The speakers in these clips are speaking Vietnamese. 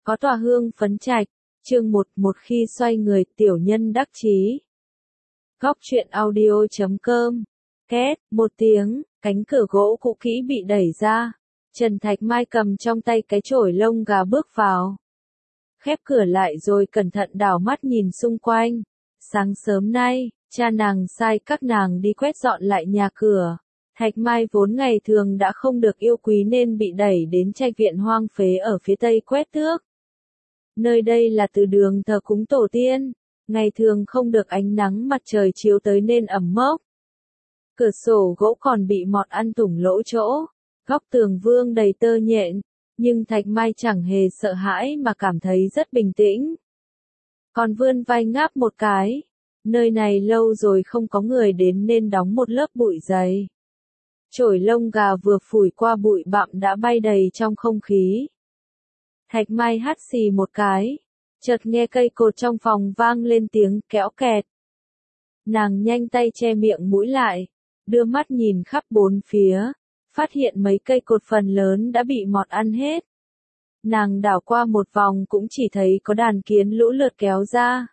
Có tòa hương phấn trạch, chương 1, một khi xoay người tiểu nhân đắc chí. Góc truyện audio.com. Két, một tiếng, cánh cửa gỗ cũ kỹ bị đẩy ra. Trần Thạch Mai cầm trong tay cái chổi lông gà bước vào. Khép cửa lại rồi cẩn thận đảo mắt nhìn xung quanh. Sáng sớm nay, cha nàng sai các nàng đi quét dọn lại nhà cửa. Thạch Mai vốn ngày thường đã không được yêu quý nên bị đẩy đến trạch viện hoang phế ở phía tây quét tước. Nơi đây là từ đường thờ cúng tổ tiên, ngày thường không được ánh nắng mặt trời chiếu tới nên ẩm mốc. Cửa sổ gỗ còn bị mọt ăn thủng lỗ chỗ, góc tường vương đầy tơ nhện, nhưng Thạch Mai chẳng hề sợ hãi mà cảm thấy rất bình tĩnh. Còn vươn vai ngáp một cái, nơi này lâu rồi không có người đến nên đóng một lớp bụi dày. Chổi lông gà vừa phủi qua bụi bặm đã bay đầy trong không khí. Thạch Mai hắt xì một cái, chợt nghe cây cột trong phòng vang lên tiếng kéo kẹt. Nàng nhanh tay che miệng mũi lại, đưa mắt nhìn khắp bốn phía, phát hiện mấy cây cột phần lớn đã bị mọt ăn hết. Nàng đảo qua một vòng cũng chỉ thấy có đàn kiến lũ lượt kéo ra.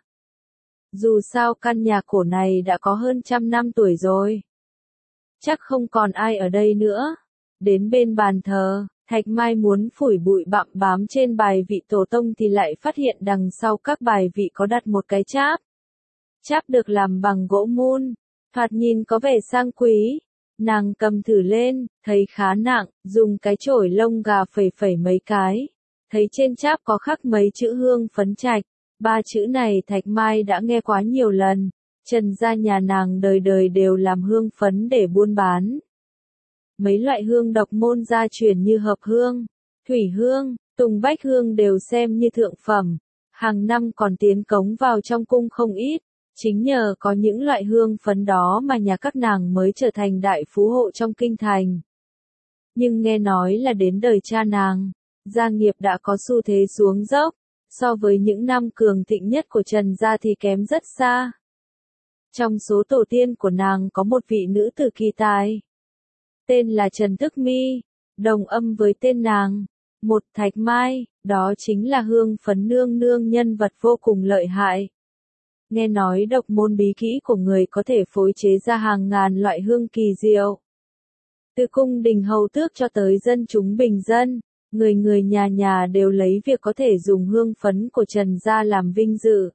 Dù sao căn nhà cổ này đã có hơn 100 năm tuổi rồi. Chắc không còn ai ở đây nữa. Đến bên bàn thờ, Thạch Mai muốn phủi bụi bặm bám trên bài vị tổ tông thì lại phát hiện đằng sau các bài vị có đặt một cái cháp. Cháp được làm bằng gỗ mun, thoạt nhìn có vẻ sang quý. Nàng cầm thử lên, thấy khá nặng, dùng cái chổi lông gà phẩy phẩy mấy cái. Thấy trên cháp có khắc mấy chữ hương phấn trạch. 3 chữ này Thạch Mai đã nghe quá nhiều lần. Trần gia nhà nàng đời đời đều làm hương phấn để buôn bán. Mấy loại hương độc môn gia truyền như hợp hương, thủy hương, tùng bách hương đều xem như thượng phẩm. Hàng năm còn tiến cống vào trong cung không ít. Chính nhờ có những loại hương phấn đó mà nhà các nàng mới trở thành đại phú hộ trong kinh thành. Nhưng nghe nói là đến đời cha nàng, gia nghiệp đã có xu thế xuống dốc. So với những năm cường thịnh nhất của Trần gia thì kém rất xa. Trong số tổ tiên của nàng có một vị nữ tử kỳ tài. Tên là Trần Thức Mi, đồng âm với tên nàng. Một Thạch Mai, đó chính là hương phấn nương nương nhân vật vô cùng lợi hại. Nghe nói độc môn bí kỹ của người có thể phối chế ra hàng ngàn loại hương kỳ diệu. Từ cung đình hầu tước cho tới dân chúng bình dân, người người nhà nhà đều lấy việc có thể dùng hương phấn của Trần gia làm vinh dự.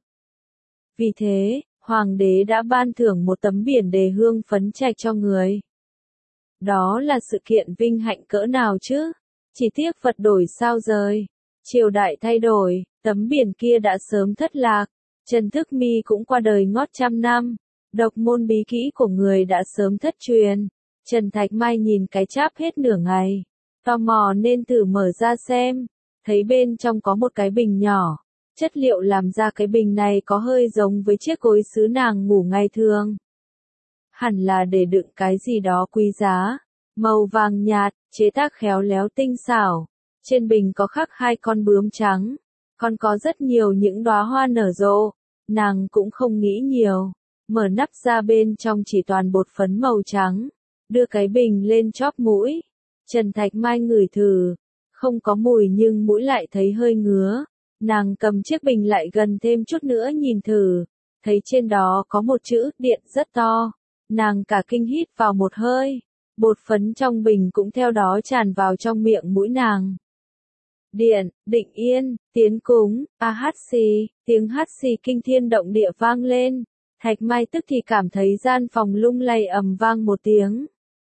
Vì thế, Hoàng đế đã ban thưởng một tấm biển đề hương phấn trạch cho người. Đó là sự kiện vinh hạnh cỡ nào chứ? Chỉ tiếc Phật đổi sao rời. Triều đại thay đổi, tấm biển kia đã sớm thất lạc. Trần Thức Mi cũng qua đời ngót 100 năm. Độc môn bí kỹ của người đã sớm thất truyền. Trần Thạch Mai nhìn cái cháp hết nửa ngày. Tò mò nên thử mở ra xem. Thấy bên trong có một cái bình nhỏ. Chất liệu làm ra cái bình này có hơi giống với chiếc gối sứ nàng ngủ ngày thường. Hẳn là để đựng cái gì đó quý giá. Màu vàng nhạt, chế tác khéo léo tinh xảo. Trên bình có khắc 2 con bướm trắng. Còn có rất nhiều những đóa hoa nở rộ. Nàng cũng không nghĩ nhiều. Mở nắp ra bên trong chỉ toàn bột phấn màu trắng. Đưa cái bình lên chóp mũi. Trần Thạch Mai ngửi thử. Không có mùi nhưng mũi lại thấy hơi ngứa. Nàng cầm chiếc bình lại gần thêm chút nữa nhìn thử. Thấy trên đó có một chữ điện rất to. Nàng cả kinh hít vào một hơi. Bột phấn trong bình cũng theo đó tràn vào trong miệng mũi nàng. Điện, định yên, tiến cúng, hát xì, tiếng hát xì kinh thiên động địa vang lên. Thạch Mai tức thì cảm thấy gian phòng lung lay ầm vang một tiếng.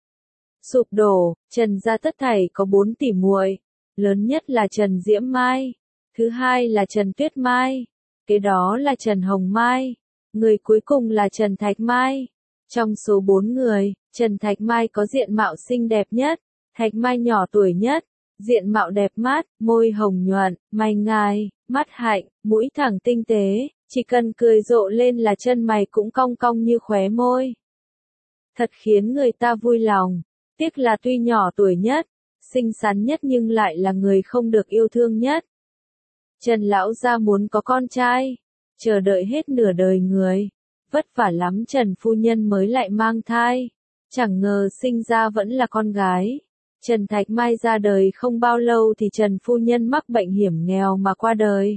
Sụp đổ, Trần gia tất thảy có 4 tỷ muội. Lớn nhất là Trần Diễm Mai. Thứ hai là Trần Tuyết Mai. Kế đó là Trần Hồng Mai. Người cuối cùng là Trần Thạch Mai. Trong số 4 người, Trần Thạch Mai có diện mạo xinh đẹp nhất. Thạch Mai nhỏ tuổi nhất. Diện mạo đẹp mắt, môi hồng nhuận, mày ngài, mắt hạnh, mũi thẳng tinh tế. Chỉ cần cười rộ lên là chân mày cũng cong cong như khóe môi. Thật khiến người ta vui lòng. Tiếc là tuy nhỏ tuổi nhất, xinh xắn nhất nhưng lại là người không được yêu thương nhất. Trần lão gia muốn có con trai, chờ đợi hết nửa đời người, vất vả lắm Trần phu nhân mới lại mang thai, chẳng ngờ sinh ra vẫn là con gái. Trần Thạch Mai ra đời không bao lâu thì Trần phu nhân mắc bệnh hiểm nghèo mà qua đời.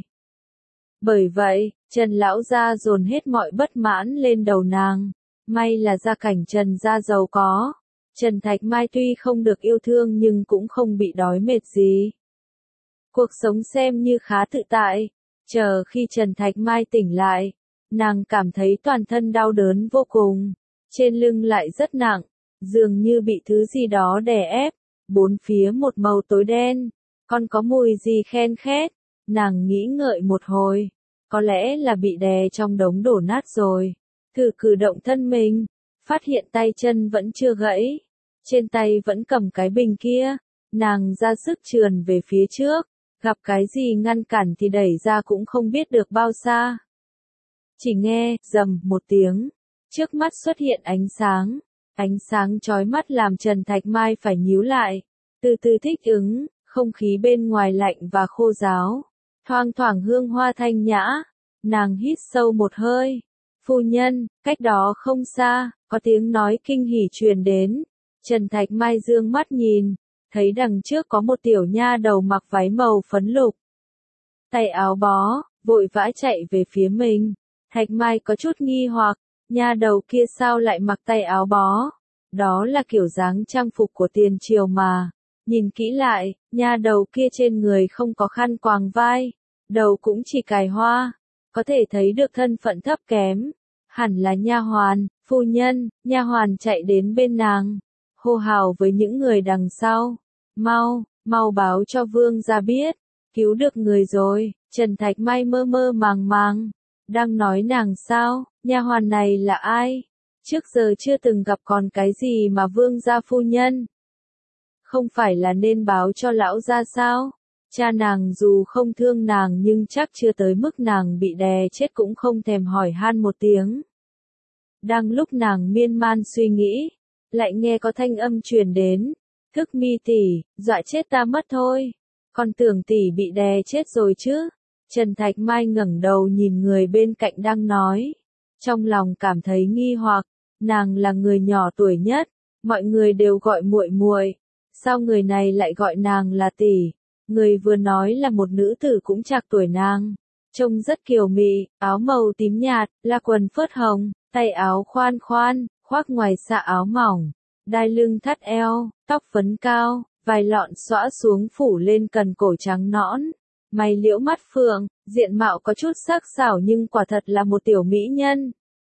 Bởi vậy, Trần lão gia dồn hết mọi bất mãn lên đầu nàng. May là gia cảnh Trần gia giàu có. Trần Thạch Mai tuy không được yêu thương nhưng cũng không bị đói mệt gì. Cuộc sống xem như khá tự tại. Chờ khi Trần Thạch Mai tỉnh lại, nàng cảm thấy toàn thân đau đớn vô cùng. Trên lưng lại rất nặng, dường như bị thứ gì đó đè ép. Bốn phía một màu tối đen, còn có mùi gì khen khét. Nàng nghĩ ngợi một hồi, có lẽ là bị đè trong đống đổ nát rồi. Thử cử động thân mình, phát hiện tay chân vẫn chưa gãy. Trên tay vẫn cầm cái bình kia, nàng ra sức trườn về phía trước, gặp cái gì ngăn cản thì đẩy ra cũng không biết được bao xa. Chỉ nghe, rầm một tiếng, trước mắt xuất hiện ánh sáng chói mắt làm Trần Thạch Mai phải nhíu lại, từ từ thích ứng, không khí bên ngoài lạnh và khô ráo, thoang thoảng hương hoa thanh nhã, nàng hít sâu một hơi. Phu nhân, cách đó không xa, có tiếng nói kinh hỉ truyền đến. Trần Thạch Mai dương mắt nhìn, thấy đằng trước có một tiểu nha đầu mặc váy màu phấn lục. Tay áo bó, vội vã chạy về phía mình. Thạch Mai có chút nghi hoặc, nha đầu kia sao lại mặc tay áo bó? Đó là kiểu dáng trang phục của tiền triều mà. Nhìn kỹ lại, nha đầu kia trên người không có khăn quàng vai, đầu cũng chỉ cài hoa, có thể thấy được thân phận thấp kém. Hẳn là nha hoàn. Phu nhân. Nha hoàn chạy đến bên nàng, hô hào với những người đằng sau. Mau báo cho vương gia biết, cứu được người rồi. Trần Thạch Mai mơ mơ màng màng, đang nói nàng sao, nha hoàn này là ai? Trước giờ chưa từng gặp, còn cái gì mà vương gia phu nhân? Không phải là nên báo cho lão gia sao? Cha nàng dù không thương nàng nhưng chắc chưa tới mức nàng bị đè chết cũng không thèm hỏi han một tiếng. Đang lúc nàng miên man suy nghĩ, lại nghe có thanh âm truyền đến. Thức Mi tỷ, dọa chết ta mất thôi. Còn tưởng tỷ bị đè chết rồi chứ. Trần Thạch Mai ngẩng đầu nhìn người bên cạnh đang nói. Trong lòng cảm thấy nghi hoặc, nàng là người nhỏ tuổi nhất, mọi người đều gọi muội muội, sao người này lại gọi nàng là tỷ? Người vừa nói là một nữ tử cũng trạc tuổi nàng, trông rất kiều mị, áo màu tím nhạt, là quần phớt hồng, tay áo khoan khoan, khoác ngoài xạ áo mỏng, đai lưng thắt eo, tóc phấn cao, vài lọn xõa xuống phủ lên cần cổ trắng nõn, mày liễu mắt phượng, diện mạo có chút sắc sảo nhưng quả thật là một tiểu mỹ nhân.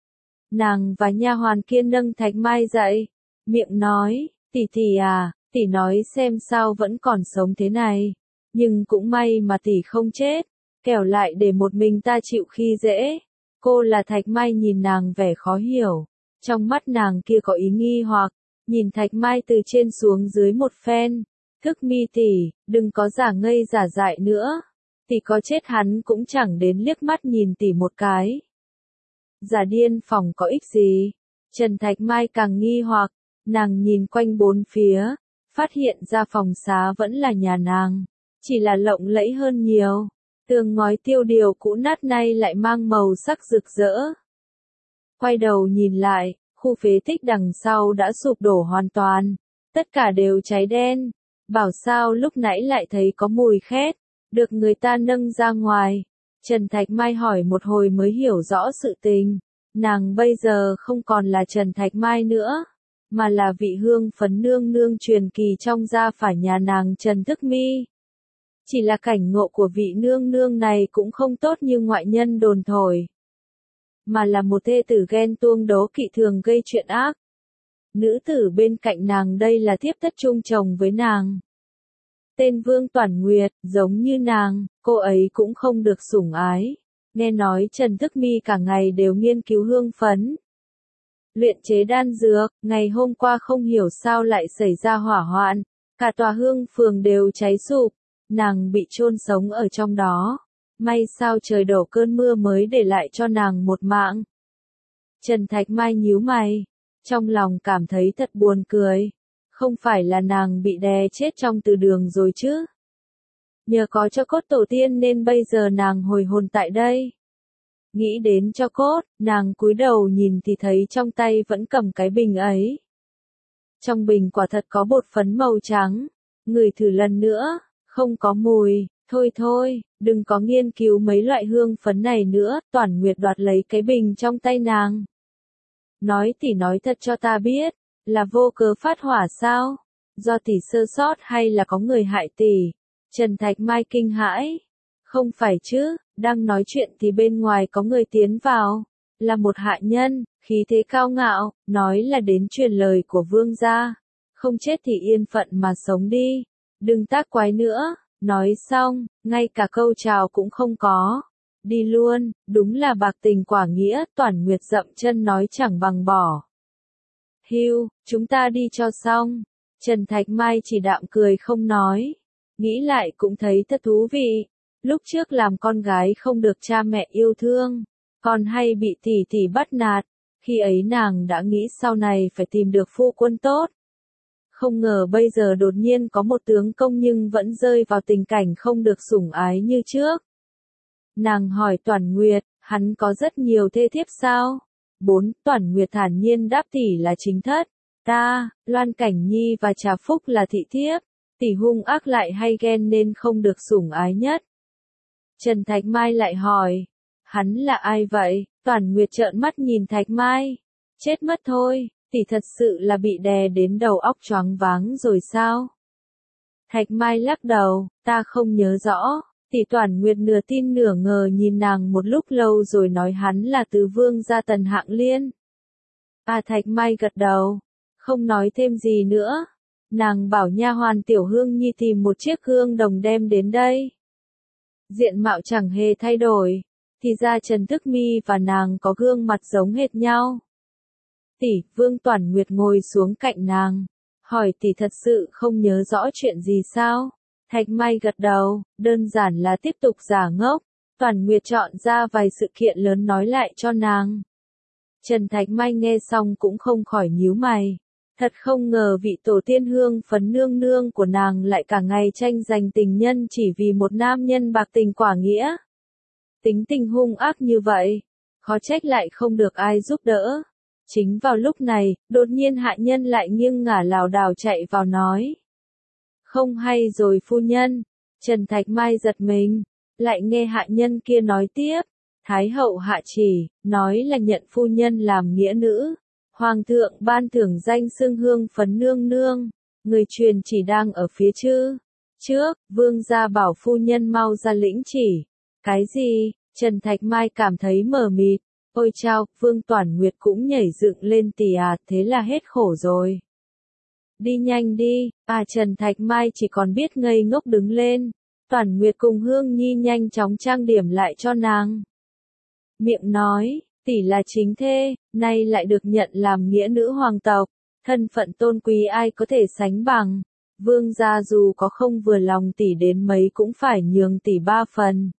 Nàng và nha hoàn kia nâng Thạch Mai dậy, miệng nói, tỷ à, tỷ nói xem sao vẫn còn sống thế này, nhưng cũng may mà tỷ không chết, kẻo lại để một mình ta chịu khi dễ. Cô là Thạch Mai nhìn nàng vẻ khó hiểu, trong mắt nàng kia có ý nghi hoặc, nhìn Thạch Mai từ trên xuống dưới một phen. Thức Mi tỷ, đừng có giả ngây giả dại nữa, tỷ có chết hắn cũng chẳng đến liếc mắt nhìn tỷ một cái. Giả điên phòng có ích gì? Trần Thạch Mai càng nghi hoặc, nàng nhìn quanh bốn phía, phát hiện ra phòng xá vẫn là nhà nàng, chỉ là lộng lẫy hơn nhiều. Tường ngói tiêu điều cũ nát nay lại mang màu sắc rực rỡ. Quay đầu nhìn lại, khu phế tích đằng sau đã sụp đổ hoàn toàn, tất cả đều cháy đen. Bảo sao lúc nãy lại thấy có mùi khét, được người ta nâng ra ngoài. Trần Thạch Mai hỏi một hồi mới hiểu rõ sự tình. Nàng bây giờ không còn là Trần Thạch Mai nữa, mà là vị hương phấn nương nương truyền kỳ trong gia phả nhà nàng Trần Thức Mi. Chỉ là cảnh ngộ của vị nương nương này cũng không tốt như ngoại nhân đồn thổi, mà là một thê tử ghen tuông đố kỵ thường gây chuyện ác. Nữ tử bên cạnh nàng đây là thiếp thất chung chồng với nàng. Tên Vương Toản Nguyệt, giống như nàng, cô ấy cũng không được sủng ái. Nghe nói Trần Thức Mi cả ngày đều nghiên cứu hương phấn, luyện chế đan dược, ngày hôm qua không hiểu sao lại xảy ra hỏa hoạn, cả tòa hương phường đều cháy sụp, nàng bị chôn sống ở trong đó. May sao trời đổ cơn mưa mới để lại cho nàng một mạng. Trần Thạch Mai nhíu mày, trong lòng cảm thấy thật buồn cười. Không phải là nàng bị đè chết trong từ đường rồi chứ? Nhờ có cho cốt tổ tiên nên bây giờ nàng hồi hồn tại đây. Nghĩ đến cho cốt, nàng cúi đầu nhìn thì thấy trong tay vẫn cầm cái bình ấy. Trong bình quả thật có bột phấn màu trắng. Ngửi thử lần nữa, không có mùi. Thôi thôi, đừng có nghiên cứu mấy loại hương phấn này nữa. Toản Nguyệt đoạt lấy cái bình trong tay nàng. Nói tỷ nói thật cho ta biết, là vô cớ phát hỏa sao? Do tỷ sơ sót hay là có người hại tỷ? Trần Thạch Mai kinh hãi. Không phải chứ, đang nói chuyện thì bên ngoài có người tiến vào. Là một hạ nhân, khí thế cao ngạo, nói là đến truyền lời của vương gia. Không chết thì yên phận mà sống đi. Đừng tác quái nữa. Nói xong, ngay cả câu chào cũng không có. Đi luôn, đúng là bạc tình quả nghĩa. Toản Nguyệt dậm chân nói chẳng bằng bỏ. Hưu, chúng ta đi cho xong. Trần Thạch Mai chỉ đạm cười không nói. Nghĩ lại cũng thấy thật thú vị. Lúc trước làm con gái không được cha mẹ yêu thương, còn hay bị tỷ tỷ bắt nạt. Khi ấy nàng đã nghĩ sau này phải tìm được phu quân tốt. Không ngờ bây giờ đột nhiên có một tướng công nhưng vẫn rơi vào tình cảnh không được sủng ái như trước. Nàng hỏi Toản Nguyệt, hắn có rất nhiều thê thiếp sao? 4. Toản Nguyệt thản nhiên đáp tỷ là chính thất. Ta, Loan Cảnh Nhi và Trà Phúc là thị thiếp. Tỷ hung ác lại hay ghen nên không được sủng ái nhất. Trần Thạch Mai lại hỏi, hắn là ai vậy? Toản Nguyệt trợn mắt nhìn Thạch Mai. Chết mất thôi, tỷ thật sự là bị đè đến đầu óc choáng váng rồi sao? Thạch Mai lắc đầu, ta không nhớ rõ. Tỷ. Toản Nguyệt nửa tin nửa ngờ nhìn nàng một lúc lâu rồi nói hắn là từ vương gia Tần Hạng Liên. Thạch Mai gật đầu, không nói thêm gì nữa. Nàng bảo nha hoàn Tiểu Hương Nhi tìm một chiếc gương đồng đem đến đây. Diện mạo chẳng hề thay đổi, thì ra Trần Thức Mi và nàng có gương mặt giống hệt nhau. Tỷ. Vương Toản Nguyệt ngồi xuống cạnh nàng, hỏi tỷ thật sự không nhớ rõ chuyện gì sao? Thạch Mai gật đầu, đơn giản là tiếp tục giả ngốc. Toản Nguyệt chọn ra vài sự kiện lớn nói lại cho nàng. Trần Thạch Mai nghe xong cũng không khỏi nhíu mày. Thật không ngờ vị tổ tiên hương phấn nương nương của nàng lại cả ngày tranh giành tình nhân chỉ vì một nam nhân bạc tình quả nghĩa. Tính tình hung ác như vậy, khó trách lại không được ai giúp đỡ. Chính vào lúc này, đột nhiên hạ nhân lại nghiêng ngả lảo đảo chạy vào nói. Không hay rồi phu nhân. Trần Thạch Mai giật mình, lại nghe hạ nhân kia nói tiếp. Thái hậu hạ chỉ, nói là nhận phu nhân làm nghĩa nữ. Hoàng thượng ban thưởng danh xưng hương phấn nương nương. Người truyền chỉ đang ở phía trước, vương gia bảo phu nhân mau ra lĩnh chỉ. Cái gì? Trần Thạch Mai cảm thấy mờ mịt. Ôi chao, Vương Toản Nguyệt cũng nhảy dựng lên tỉ thế là hết khổ rồi. Đi nhanh đi. Trần Thạch Mai chỉ còn biết ngây ngốc đứng lên. Toản Nguyệt cùng Hương Nhi nhanh chóng trang điểm lại cho nàng. Miệng nói, tỷ là chính thê, nay lại được nhận làm nghĩa nữ hoàng tộc. Thân phận tôn quý ai có thể sánh bằng. Vương gia dù có không vừa lòng tỷ đến mấy cũng phải nhường tỷ 3 phần.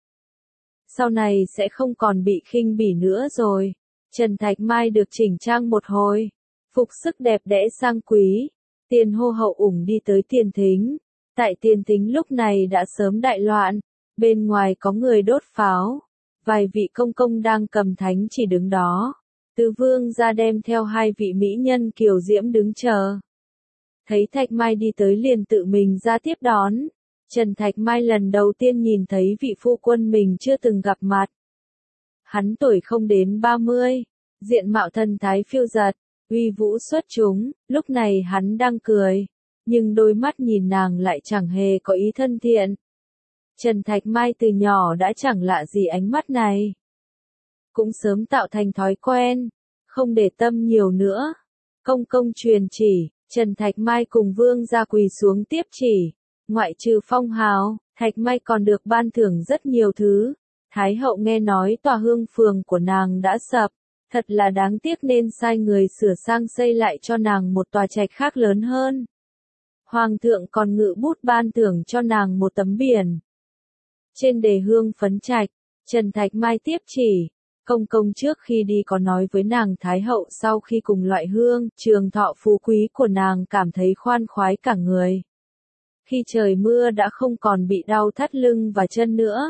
Sau này sẽ không còn bị khinh bỉ nữa rồi. Trần Thạch Mai được chỉnh trang một hồi. Phục sức đẹp đẽ sang quý. Tiền hô hậu ủng đi tới tiền thính. Tại tiền thính lúc này đã sớm đại loạn. Bên ngoài có người đốt pháo. Vài vị công công đang cầm thánh chỉ đứng đó. Tứ vương ra đem theo 2 vị mỹ nhân kiều diễm đứng chờ. Thấy Thạch Mai đi tới liền tự mình ra tiếp đón. Trần Thạch Mai lần đầu tiên nhìn thấy vị phu quân mình chưa từng gặp mặt. Hắn tuổi không đến 30, diện mạo thân thái phiêu dật, uy vũ xuất chúng, lúc này hắn đang cười, nhưng đôi mắt nhìn nàng lại chẳng hề có ý thân thiện. Trần Thạch Mai từ nhỏ đã chẳng lạ gì ánh mắt này. Cũng sớm tạo thành thói quen, không để tâm nhiều nữa. Công công truyền chỉ, Trần Thạch Mai cùng vương gia quỳ xuống tiếp chỉ. Ngoại trừ phong hào, Thạch Mai còn được ban thưởng rất nhiều thứ. Thái hậu nghe nói tòa hương phường của nàng đã sập, thật là đáng tiếc nên sai người sửa sang xây lại cho nàng một tòa trạch khác lớn hơn. Hoàng thượng còn ngự bút ban thưởng cho nàng một tấm biển. Trên đề hương phấn trạch, Trần Thạch Mai tiếp chỉ. Công công trước khi đi có nói với nàng Thái hậu sau khi cùng loại hương, trường thọ phú quý của nàng cảm thấy khoan khoái cả người. Khi trời mưa đã không còn bị đau thắt lưng và chân nữa.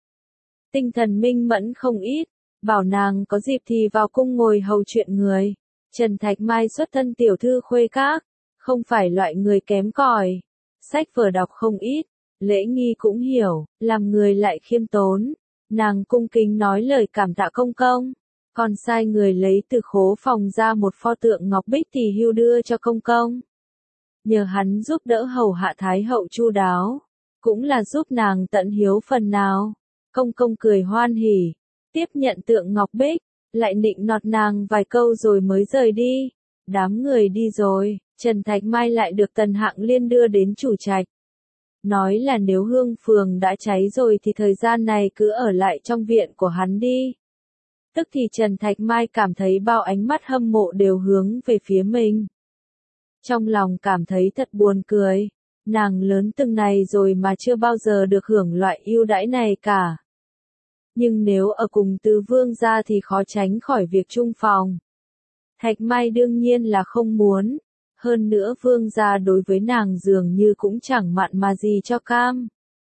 Tinh thần minh mẫn không ít, bảo nàng có dịp thì vào cung ngồi hầu chuyện người. Trần Thạch Mai xuất thân tiểu thư khuê các, không phải loại người kém cỏi. Sách vở đọc không ít, lễ nghi cũng hiểu, làm người lại khiêm tốn. Nàng cung kính nói lời cảm tạ công công, còn sai người lấy từ khố phòng ra một pho tượng ngọc bích tỳ hưu đưa cho công công. Nhờ hắn giúp đỡ hầu hạ thái hậu chu đáo, cũng là giúp nàng tận hiếu phần nào. Công công cười hoan hỉ, tiếp nhận tượng ngọc bích, lại nịnh nọt nàng vài câu rồi mới rời đi. Đám người đi rồi, Trần Thạch Mai lại được Tần Hạng Liên đưa đến chủ trạch. Nói là nếu hương phường đã cháy rồi thì thời gian này cứ ở lại trong viện của hắn đi. Tức thì Trần Thạch Mai cảm thấy bao ánh mắt hâm mộ đều hướng về phía mình. Trong lòng cảm thấy thật buồn cười, nàng lớn từng này rồi mà chưa bao giờ được hưởng loại ưu đãi này cả. Nhưng nếu ở cùng tứ vương gia thì khó tránh khỏi việc chung phòng. Thạch Mai đương nhiên là không muốn, hơn nữa vương gia đối với nàng dường như cũng chẳng mặn mà gì cho cam.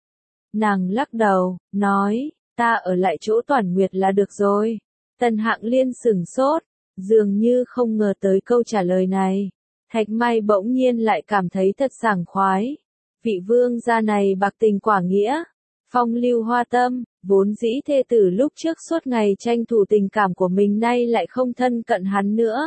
Nàng lắc đầu, nói, ta ở lại chỗ Toản Nguyệt là được rồi. Tần Hạng Liên sửng sốt, dường như không ngờ tới câu trả lời này. Thạch Mai bỗng nhiên lại cảm thấy thật sảng khoái. Vị vương gia này bạc tình quả nghĩa, phong lưu hoa tâm, vốn dĩ thê tử lúc trước suốt ngày tranh thủ tình cảm của mình nay lại không thân cận hắn nữa.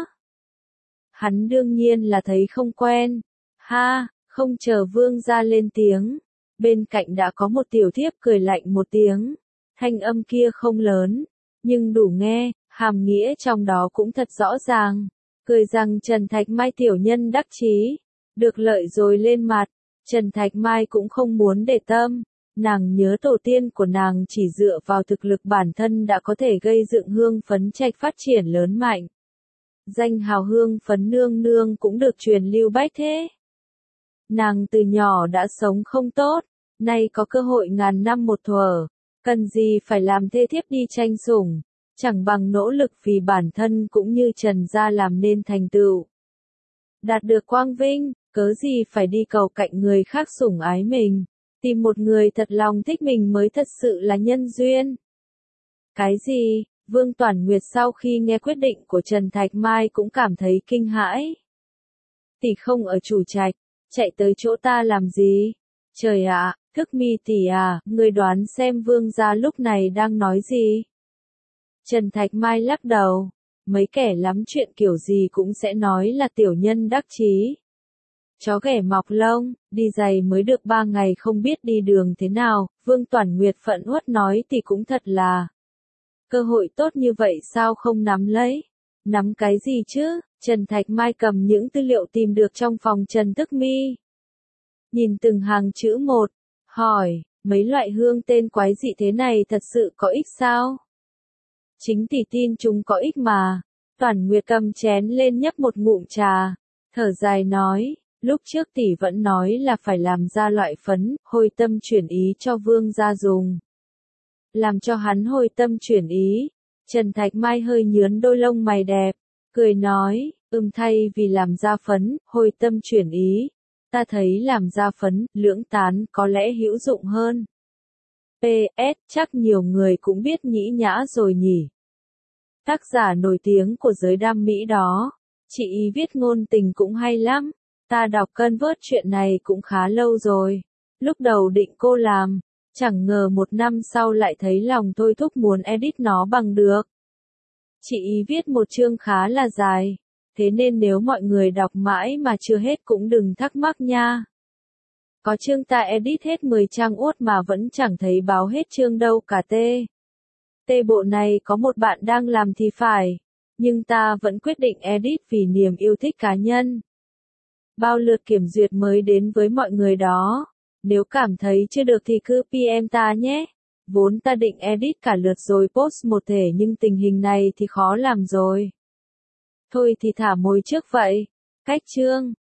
Hắn đương nhiên là thấy không quen. Ha, không chờ vương gia lên tiếng. Bên cạnh đã có một tiểu thiếp cười lạnh một tiếng. Thanh âm kia không lớn, nhưng đủ nghe, hàm nghĩa trong đó cũng thật rõ ràng. Cười rằng Trần Thạch Mai tiểu nhân đắc chí, được lợi rồi lên mặt. Trần Thạch Mai cũng không muốn để tâm. Nàng nhớ tổ tiên của nàng chỉ dựa vào thực lực bản thân đã có thể gây dựng hương phấn trạch phát triển lớn mạnh. Danh hào hương phấn nương nương cũng được truyền lưu bách thế. Nàng từ nhỏ đã sống không tốt, nay có cơ hội ngàn năm một thuở, cần gì phải làm thê thiếp đi tranh sủng, chẳng bằng nỗ lực vì bản thân cũng như Trần gia làm nên thành tựu. Đạt được quang vinh, cớ gì phải đi cầu cạnh người khác sủng ái mình, tìm một người thật lòng thích mình mới thật sự là nhân duyên. Cái gì? Vương Toản Nguyệt sau khi nghe quyết định của Trần Thạch Mai cũng cảm thấy kinh hãi. Tỷ không ở chủ trạch, chạy tới chỗ ta làm gì? Trời ạ, Thức Mi tỷ à, người đoán xem vương gia lúc này đang nói gì? Trần Thạch Mai lắc đầu, mấy kẻ lắm chuyện kiểu gì cũng sẽ nói là tiểu nhân đắc chí. Chó ghẻ mọc lông, đi giày mới được 3 ngày không biết đi đường thế nào, Vương Toản Nguyệt phẫn uất nói thì cũng thật là. Cơ hội tốt như vậy sao không nắm lấy? Nắm cái gì chứ? Trần Thạch Mai cầm những tư liệu tìm được trong phòng Trần Thức Mi. Nhìn từng hàng chữ một, hỏi, mấy loại hương tên quái dị thế này thật sự có ích sao? Chính tỷ tin chúng có ích mà. Toản Nguyệt cầm chén lên nhấp một ngụm trà, thở dài nói, lúc trước tỷ vẫn nói là phải làm ra loại phấn, hồi tâm chuyển ý cho vương gia dùng. Làm cho hắn hồi tâm chuyển ý. Trần Thạch Mai hơi nhướn đôi lông mày đẹp, cười nói, thay vì làm ra phấn, hồi tâm chuyển ý. Ta thấy làm ra phấn, lưỡng tán có lẽ hữu dụng hơn. PS, chắc nhiều người cũng biết nhĩ nhã rồi nhỉ. Tác giả nổi tiếng của giới đam mỹ đó. Chị ý viết ngôn tình cũng hay lắm. Ta đọc cân vớt chuyện này cũng khá lâu rồi. Lúc đầu định cô làm, chẳng ngờ 1 năm sau lại thấy lòng thôi thúc muốn edit nó bằng được. Chị ý viết một chương khá là dài, thế nên nếu mọi người đọc mãi mà chưa hết cũng đừng thắc mắc nha. Có chương ta edit hết 10 trang uốt mà vẫn chẳng thấy báo hết chương đâu cả tê. Tê bộ này có một bạn đang làm thì phải, nhưng ta vẫn quyết định edit vì niềm yêu thích cá nhân. Bao lượt kiểm duyệt mới đến với mọi người đó. Nếu cảm thấy chưa được thì cứ PM ta nhé. Vốn ta định edit cả lượt rồi post một thể nhưng tình hình này thì khó làm rồi. Thôi thì thả mồi trước vậy. Cách chương